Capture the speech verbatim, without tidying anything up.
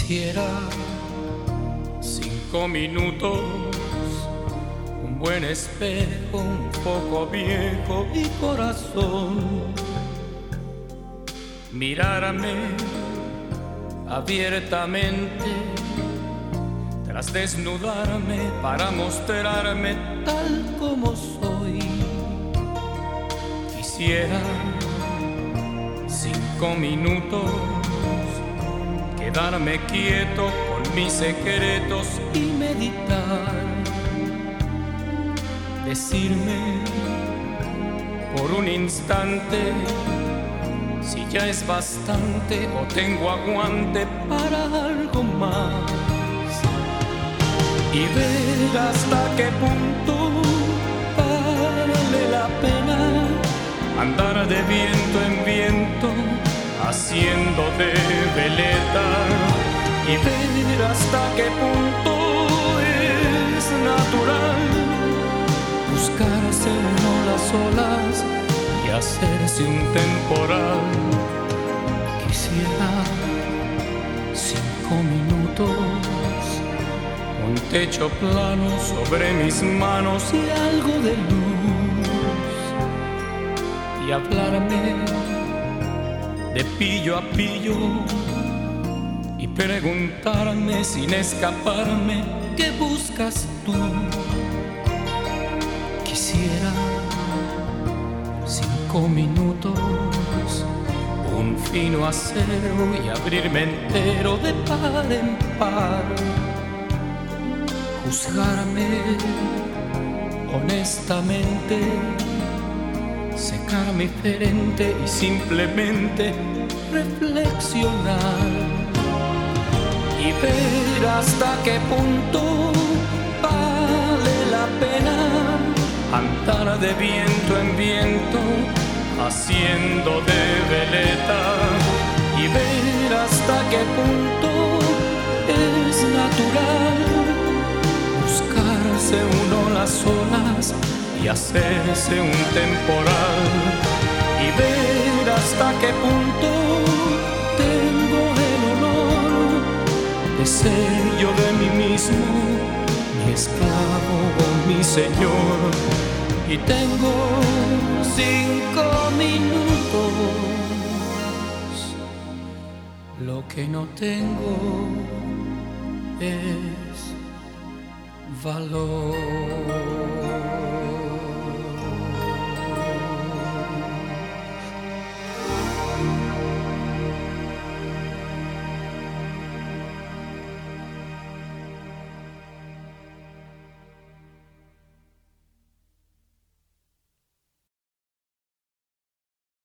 Quisiera cinco minutos, un buen espejo, un poco viejo y corazón. Mirarme abiertamente, tras desnudarme para mostrarme tal como soy. Quisiera cinco minutos, quedarme quieto con mis secretos y meditar. Decirme por un instante si ya es bastante o tengo aguante para algo más. Y ver hasta qué punto vale la pena andar de viento en viento, haciendo de veleta, y ver hasta qué punto es natural buscarse uno las olas y hacerse un temporal. Quisiera cinco minutos, un techo plano sobre mis manos y algo de luz, y hablarme de pillo a pillo y preguntarme sin escaparme ¿qué buscas tú? Quisiera cinco minutos, un fino acero y abrirme entero de par en par, juzgarme honestamente, secar mi frente y simplemente reflexionar y ver hasta qué punto vale la pena andar de viento en viento, haciendo de veleta, y ver hasta qué punto es natural buscarse uno las olas y hacerse un temporal, y ver hasta qué punto tengo el honor de ser yo de mí mismo, mi esclavo o mi señor. Y tengo cinco minutos, lo que no tengo es valor.